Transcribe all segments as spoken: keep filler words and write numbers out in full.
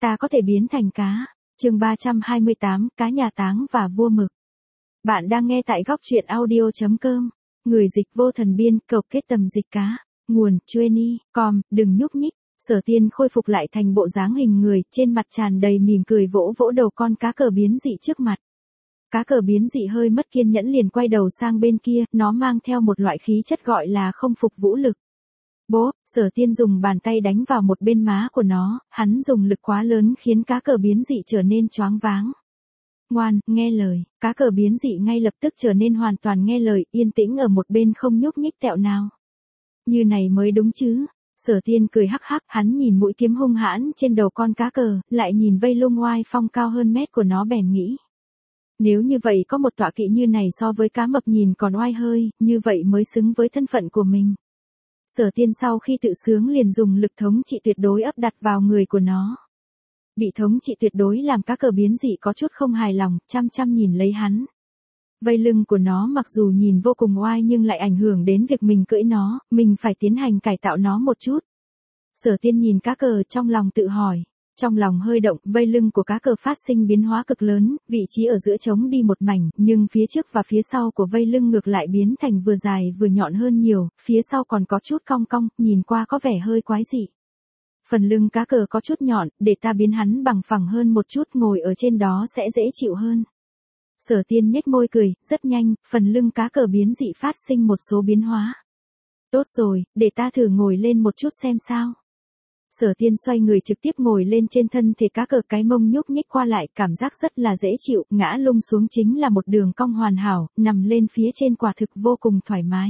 Ta có thể biến thành cá. Chương ba trăm hai mươi tám, cá nhà táng và vua mực. Bạn đang nghe tại góc truyện audio chấm com. Người dịch vô thần biên, cộc kết tầm dịch cá. Nguồn, Chueni, com, đừng nhúc nhích. Sở Tiên khôi phục lại thành bộ dáng hình người, trên mặt tràn đầy mỉm cười vỗ vỗ đầu con cá cờ biến dị trước mặt. Cá cờ biến dị hơi mất kiên nhẫn liền quay đầu sang bên kia, nó mang theo một loại khí chất gọi là không phục vũ lực. Bố, Sở Tiên dùng bàn tay đánh vào một bên má của nó, hắn dùng lực quá lớn khiến cá cờ biến dị trở nên choáng váng. Ngoan, nghe lời, cá cờ biến dị ngay lập tức trở nên hoàn toàn nghe lời, yên tĩnh ở một bên không nhúc nhích tẹo nào. Như này mới đúng chứ. Sở Tiên cười hắc hắc, hắn nhìn mũi kiếm hung hãn trên đầu con cá cờ, lại nhìn vây lông oai phong cao hơn mét của nó bèn nghĩ. Nếu như vậy có một tọa kỵ như này so với cá mập nhìn còn oai hơi, như vậy mới xứng với thân phận của mình. Sở Tiên sau khi tự sướng liền dùng lực thống trị tuyệt đối áp đặt vào người của nó. Bị thống trị tuyệt đối làm cá cờ biến dị có chút không hài lòng, chăm chăm nhìn lấy hắn. Vây lưng của nó mặc dù nhìn vô cùng oai nhưng lại ảnh hưởng đến việc mình cưỡi nó, mình phải tiến hành cải tạo nó một chút. Sở Tiên nhìn cá cờ trong lòng tự hỏi. Trong lòng hơi động, vây lưng của cá cờ phát sinh biến hóa cực lớn, vị trí ở giữa trống đi một mảnh, nhưng phía trước và phía sau của vây lưng ngược lại biến thành vừa dài vừa nhọn hơn nhiều, phía sau còn có chút cong cong, nhìn qua có vẻ hơi quái dị. Phần lưng cá cờ có chút nhọn, để ta biến hắn bằng phẳng hơn một chút, ngồi ở trên đó sẽ dễ chịu hơn. Sở Tiên nhếch môi cười, rất nhanh, phần lưng cá cờ biến dị phát sinh một số biến hóa. Tốt rồi, để ta thử ngồi lên một chút xem sao. Sở Tiên xoay người trực tiếp ngồi lên trên thân thể cá cờ, cái mông nhúc nhích qua lại, cảm giác rất là dễ chịu, ngã lung xuống chính là một đường cong hoàn hảo, nằm lên phía trên quả thực vô cùng thoải mái.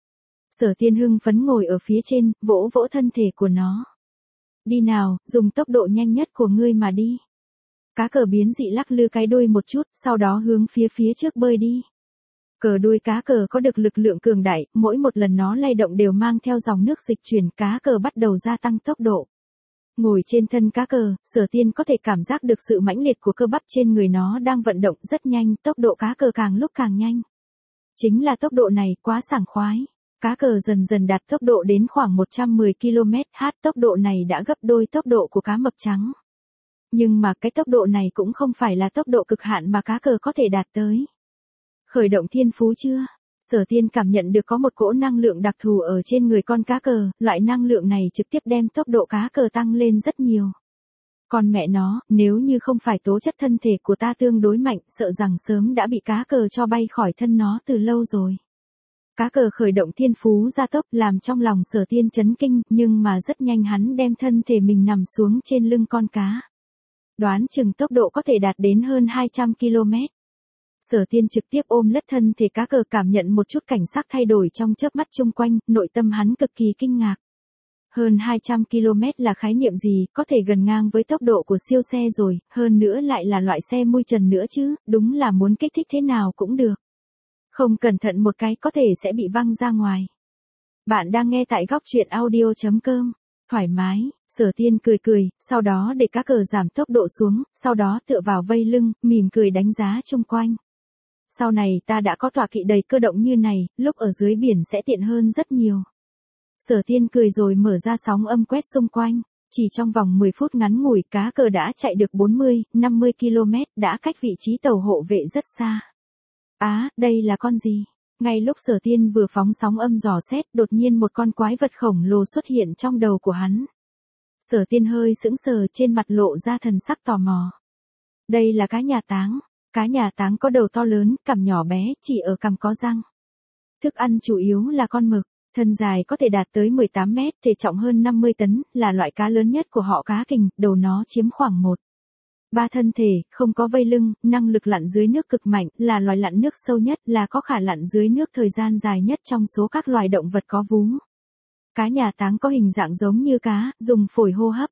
Sở Tiên hưng phấn ngồi ở phía trên, vỗ vỗ thân thể của nó. Đi nào, dùng tốc độ nhanh nhất của ngươi mà đi. Cá cờ biến dị lắc lư cái đuôi một chút, sau đó hướng phía phía trước bơi đi. Cờ đuôi cá cờ có được lực lượng cường đại, mỗi một lần nó lay động đều mang theo dòng nước dịch chuyển, cá cờ bắt đầu gia tăng tốc độ. Ngồi trên thân cá cờ, Sở Tiên có thể cảm giác được sự mãnh liệt của cơ bắp trên người nó đang vận động rất nhanh, tốc độ cá cờ càng lúc càng nhanh. Chính là tốc độ này, quá sảng khoái. Cá cờ dần dần đạt tốc độ đến khoảng một trăm mười ki lô mét trên giờ, tốc độ này đã gấp đôi tốc độ của cá mập trắng. Nhưng mà cái tốc độ này cũng không phải là tốc độ cực hạn mà cá cờ có thể đạt tới. Khởi động thiên phú chưa? Sở Tiên cảm nhận được có một cỗ năng lượng đặc thù ở trên người con cá cờ, loại năng lượng này trực tiếp đem tốc độ cá cờ tăng lên rất nhiều. Còn mẹ nó, nếu như không phải tố chất thân thể của ta tương đối mạnh, sợ rằng sớm đã bị cá cờ cho bay khỏi thân nó từ lâu rồi. Cá cờ khởi động thiên phú gia tốc làm trong lòng Sở Tiên chấn kinh, nhưng mà rất nhanh hắn đem thân thể mình nằm xuống trên lưng con cá. Đoán chừng tốc độ có thể đạt đến hơn hai trăm ki lô mét. Sở Tiên trực tiếp ôm lất thân thể cá cờ, cảm nhận một chút cảnh sắc thay đổi trong chớp mắt chung quanh, nội tâm hắn cực kỳ kinh ngạc. Hơn hai trăm ki lô mét là khái niệm gì, có thể gần ngang với tốc độ của siêu xe rồi, hơn nữa lại là loại xe mui trần nữa chứ, đúng là muốn kích thích thế nào cũng được. Không cẩn thận một cái có thể sẽ bị văng ra ngoài. Bạn đang nghe tại góc truyện audio chấm com. Thoải mái, Sở Tiên cười cười, sau đó để cá cờ giảm tốc độ xuống, sau đó tựa vào vây lưng, mỉm cười đánh giá chung quanh. Sau này ta đã có tọa kỵ đầy cơ động như này, lúc ở dưới biển sẽ tiện hơn rất nhiều. Sở Tiên cười rồi mở ra sóng âm quét xung quanh, chỉ trong vòng mười phút ngắn ngủi cá cờ đã chạy được bốn mươi, năm mươi ki lô mét, đã cách vị trí tàu hộ vệ rất xa. Á, à, đây là con gì? Ngay lúc Sở Tiên vừa phóng sóng âm dò xét, đột nhiên một con quái vật khổng lồ xuất hiện trong đầu của hắn. Sở Tiên hơi sững sờ, trên mặt lộ ra thần sắc tò mò. Đây là cá nhà táng. Cá nhà táng có đầu to lớn, cằm nhỏ bé, chỉ ở cằm có răng. Thức ăn chủ yếu là con mực, thân dài có thể đạt tới mười tám mét, thể trọng hơn năm mươi tấn, là loại cá lớn nhất của họ cá kình, đầu nó chiếm khoảng một ba thân thể, không có vây lưng, năng lực lặn dưới nước cực mạnh, là loài lặn nước sâu nhất, là có khả lặn dưới nước thời gian dài nhất trong số các loài động vật có vú. Cá nhà táng có hình dạng giống như cá, dùng phổi hô hấp.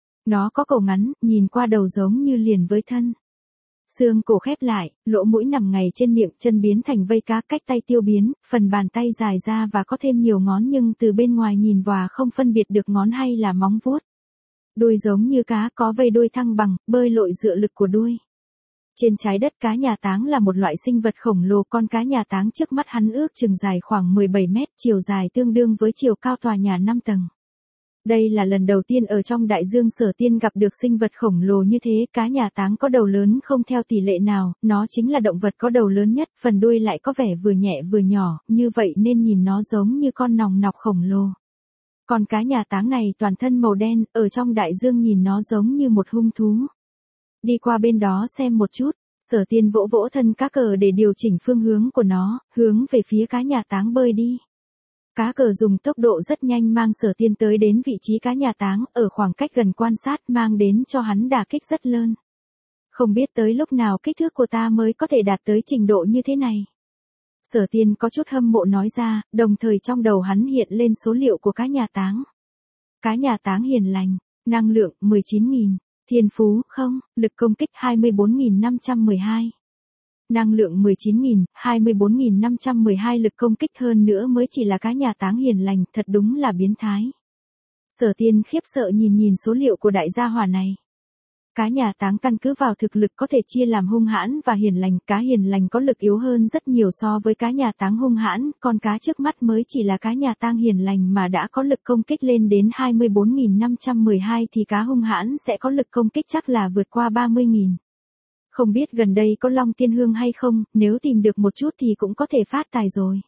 Nó có cổ ngắn, nhìn qua đầu giống như liền với thân. Xương cổ khép lại, lỗ mũi nằm ngay trên miệng, chân biến thành vây cá, cách tay tiêu biến, phần bàn tay dài ra và có thêm nhiều ngón nhưng từ bên ngoài nhìn vào không phân biệt được ngón hay là móng vuốt. Đuôi giống như cá, có vây đuôi thăng bằng, bơi lội dựa lực của đuôi. Trên trái đất cá nhà táng là một loại sinh vật khổng lồ, con cá nhà táng trước mắt hắn ước chừng dài khoảng mười bảy mét, chiều dài tương đương với chiều cao tòa nhà năm tầng. Đây là lần đầu tiên ở trong đại dương Sở Tiên gặp được sinh vật khổng lồ như thế, cá nhà táng có đầu lớn không theo tỷ lệ nào, nó chính là động vật có đầu lớn nhất, phần đuôi lại có vẻ vừa nhẹ vừa nhỏ, như vậy nên nhìn nó giống như con nòng nọc khổng lồ. Còn cá nhà táng này toàn thân màu đen, ở trong đại dương nhìn nó giống như một hung thú. Đi qua bên đó xem một chút, Sở Tiên vỗ vỗ thân cá cờ để điều chỉnh phương hướng của nó, hướng về phía cá nhà táng bơi đi. Cá cờ dùng tốc độ rất nhanh mang Sở Tiên tới đến vị trí cá nhà táng, ở khoảng cách gần quan sát mang đến cho hắn đả kích rất lớn. Không biết tới lúc nào kích thước của ta mới có thể đạt tới trình độ như thế này. Sở Tiên có chút hâm mộ nói ra, đồng thời trong đầu hắn hiện lên số liệu của cá nhà táng. Cá nhà táng hiền lành, năng lượng mười chín nghìn, thiên phú không, lực công kích hai mươi bốn nghìn năm trăm mười hai. Năng lượng mười chín nghìn, hai mươi bốn nghìn năm trăm mười hai lực công kích hơn nữa mới chỉ là cá nhà táng hiền lành, thật đúng là biến thái. Sở Tiên khiếp sợ nhìn nhìn số liệu của đại gia hỏa này. Cá nhà táng căn cứ vào thực lực có thể chia làm hung hãn và hiền lành, cá hiền lành có lực yếu hơn rất nhiều so với cá nhà táng hung hãn, còn cá trước mắt mới chỉ là cá nhà táng hiền lành mà đã có lực công kích lên đến hai mươi bốn nghìn năm trăm mười hai thì cá hung hãn sẽ có lực công kích chắc là vượt qua ba mươi nghìn. Không biết gần đây có Long Tiên Hương hay không, nếu tìm được một chút thì cũng có thể phát tài rồi.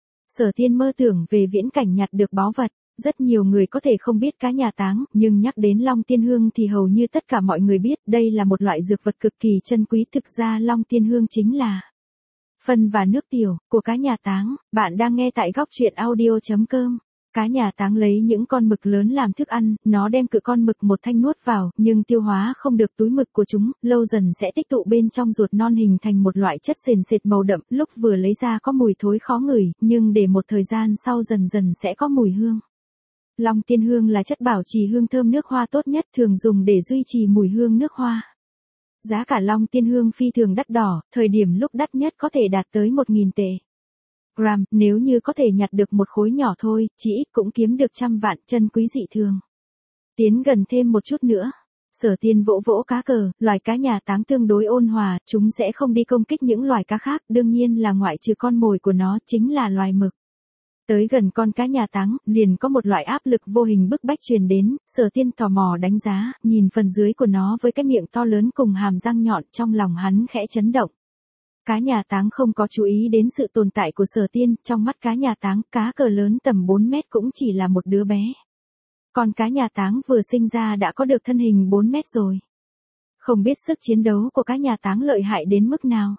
Sở Tiên mơ tưởng về viễn cảnh nhặt được báu vật. Rất nhiều người có thể không biết cá nhà táng, nhưng nhắc đến Long Tiên Hương thì hầu như tất cả mọi người biết đây là một loại dược vật cực kỳ chân quý. Thực ra Long Tiên Hương chính là phân và nước tiểu của cá nhà táng. Bạn đang nghe tại góc truyện audio chấm com. Cá nhà táng lấy những con mực lớn làm thức ăn, nó đem cự con mực một thanh nuốt vào, nhưng tiêu hóa không được túi mực của chúng, lâu dần sẽ tích tụ bên trong ruột non hình thành một loại chất sền sệt màu đậm, lúc vừa lấy ra có mùi thối khó ngửi, nhưng để một thời gian sau dần dần sẽ có mùi hương. Long Tiên Hương là chất bảo trì hương thơm nước hoa tốt nhất, thường dùng để duy trì mùi hương nước hoa. Giá cả Long Tiên Hương phi thường đắt đỏ, thời điểm lúc đắt nhất có thể đạt tới một nghìn tệ. Gram, nếu như có thể nhặt được một khối nhỏ thôi, chỉ ít cũng kiếm được trăm vạn, chân quý dị thường. Tiến gần thêm một chút nữa. Sở Tiên vỗ vỗ cá cờ, loài cá nhà táng tương đối ôn hòa, chúng sẽ không đi công kích những loài cá khác, đương nhiên là ngoại trừ con mồi của nó chính là loài mực. Tới gần con cá nhà táng, liền có một loại áp lực vô hình bức bách truyền đến, Sở Tiên tò mò đánh giá, nhìn phần dưới của nó với cái miệng to lớn cùng hàm răng nhọn, trong lòng hắn khẽ chấn động. Cá nhà táng không có chú ý đến sự tồn tại của Sở Tiên, trong mắt cá nhà táng, cá cờ lớn tầm bốn mét cũng chỉ là một đứa bé. Còn cá nhà táng vừa sinh ra đã có được thân hình bốn mét rồi. Không biết sức chiến đấu của cá nhà táng lợi hại đến mức nào.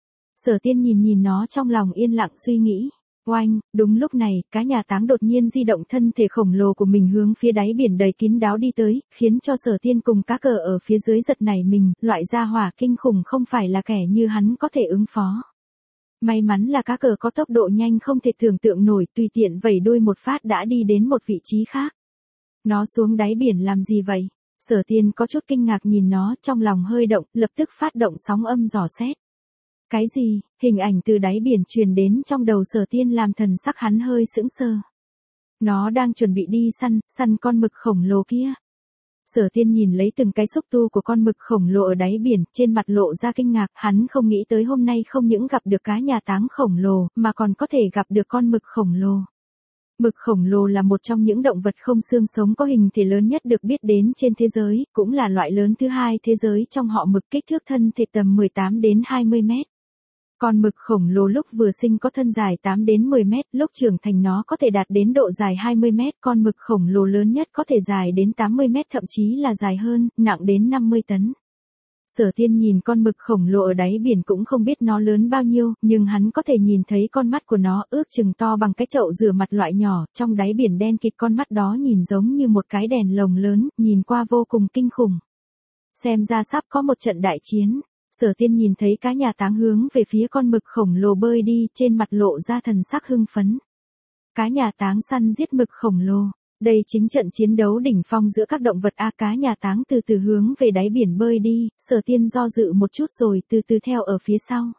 Sở Tiên nhìn nhìn nó trong lòng yên lặng suy nghĩ. Oanh, đúng lúc này, cá nhà táng đột nhiên di động thân thể khổng lồ của mình hướng phía đáy biển đầy kín đáo đi tới, khiến cho Sở Tiên cùng cá cờ ở phía dưới giật nảy mình, loại gia hỏa kinh khủng không phải là kẻ như hắn có thể ứng phó. May mắn là cá cờ có tốc độ nhanh không thể tưởng tượng nổi, tùy tiện vẩy đuôi một phát đã đi đến một vị trí khác. Nó xuống đáy biển làm gì vậy? Sở Tiên có chút kinh ngạc nhìn nó, trong lòng hơi động, lập tức phát động sóng âm dò xét. Cái gì? Hình ảnh từ đáy biển truyền đến trong đầu Sở Tiên làm thần sắc hắn hơi sững sờ. Nó đang chuẩn bị đi săn, săn con mực khổng lồ kia. Sở Tiên nhìn lấy từng cái xúc tu của con mực khổng lồ ở đáy biển, trên mặt lộ ra kinh ngạc, hắn không nghĩ tới hôm nay không những gặp được cá nhà táng khổng lồ, mà còn có thể gặp được con mực khổng lồ. Mực khổng lồ là một trong những động vật không xương sống có hình thể lớn nhất được biết đến trên thế giới, cũng là loại lớn thứ hai thế giới trong họ mực, kích thước thân thể tầm mười tám đến hai mươi mét. Con mực khổng lồ lúc vừa sinh có thân dài tám đến mười mét, lúc trưởng thành nó có thể đạt đến độ dài hai mươi mét, con mực khổng lồ lớn nhất có thể dài đến tám mươi mét, thậm chí là dài hơn, nặng đến năm mươi tấn. Sở Tiên nhìn con mực khổng lồ ở đáy biển cũng không biết nó lớn bao nhiêu, nhưng hắn có thể nhìn thấy con mắt của nó ước chừng to bằng cái chậu rửa mặt loại nhỏ, trong đáy biển đen kịt, con mắt đó nhìn giống như một cái đèn lồng lớn, nhìn qua vô cùng kinh khủng. Xem ra sắp có một trận đại chiến. Sở Tiên nhìn thấy cá nhà táng hướng về phía con mực khổng lồ bơi đi, trên mặt lộ ra thần sắc hưng phấn. Cá nhà táng săn giết mực khổng lồ. Đây chính trận chiến đấu đỉnh phong giữa các động vật. A cá nhà táng từ từ hướng về đáy biển bơi đi, Sở Tiên do dự một chút rồi từ từ theo ở phía sau.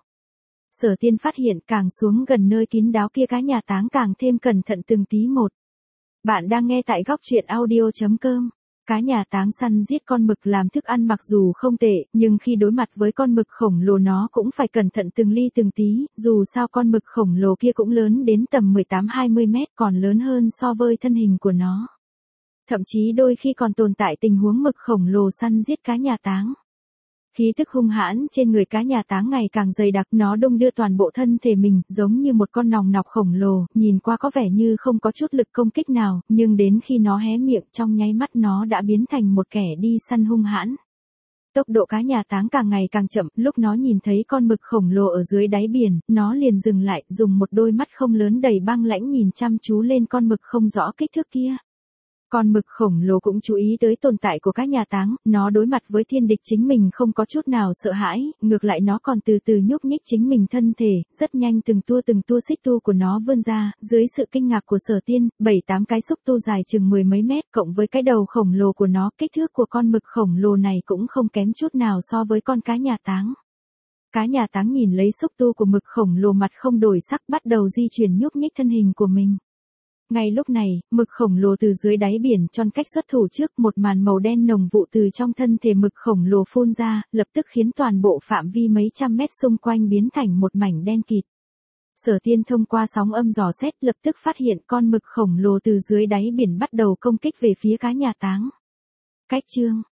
Sở Tiên phát hiện càng xuống gần nơi kín đáo kia cá nhà táng càng thêm cẩn thận từng tí một. Bạn đang nghe tại góc truyện audio chấm com. Cá nhà táng săn giết con mực làm thức ăn mặc dù không tệ, nhưng khi đối mặt với con mực khổng lồ nó cũng phải cẩn thận từng ly từng tí, dù sao con mực khổng lồ kia cũng lớn đến tầm mười tám hai mươi mét, còn lớn hơn so với thân hình của nó. thậm chí đôi khi còn tồn tại tình huống mực khổng lồ săn giết cá nhà táng. Khí tức hung hãn trên người cá nhà táng ngày càng dày đặc, nó đung đưa toàn bộ thân thể mình, giống như một con nòng nọc khổng lồ, nhìn qua có vẻ như không có chút lực công kích nào, nhưng đến khi nó hé miệng trong nháy mắt nó đã biến thành một kẻ đi săn hung hãn. Tốc độ cá nhà táng càng ngày càng chậm, lúc nó nhìn thấy con mực khổng lồ ở dưới đáy biển, nó liền dừng lại, dùng một đôi mắt không lớn đầy băng lãnh nhìn chăm chú lên con mực không rõ kích thước kia. Con mực khổng lồ cũng chú ý tới tồn tại của cá nhà táng, nó đối mặt với thiên địch chính mình không có chút nào sợ hãi, ngược lại nó còn từ từ nhúc nhích chính mình thân thể, rất nhanh từng tua từng tua xích tu của nó vươn ra, dưới sự kinh ngạc của Sở Tiên, bảy tám cái xúc tu dài chừng mười mấy mét, cộng với cái đầu khổng lồ của nó, kích thước của con mực khổng lồ này cũng không kém chút nào so với con cá nhà táng. Cá nhà táng nhìn lấy xúc tu của mực khổng lồ mặt không đổi sắc, bắt đầu di chuyển nhúc nhích thân hình của mình. Ngay lúc này, mực khổng lồ từ dưới đáy biển tròn cách xuất thủ trước, một màn màu đen nồng vụ từ trong thân thể mực khổng lồ phun ra, lập tức khiến toàn bộ phạm vi mấy trăm mét xung quanh biến thành một mảnh đen kịt. Sở Tiên thông qua sóng âm dò xét lập tức phát hiện con mực khổng lồ từ dưới đáy biển bắt đầu công kích về phía cá nhà táng. Cách chương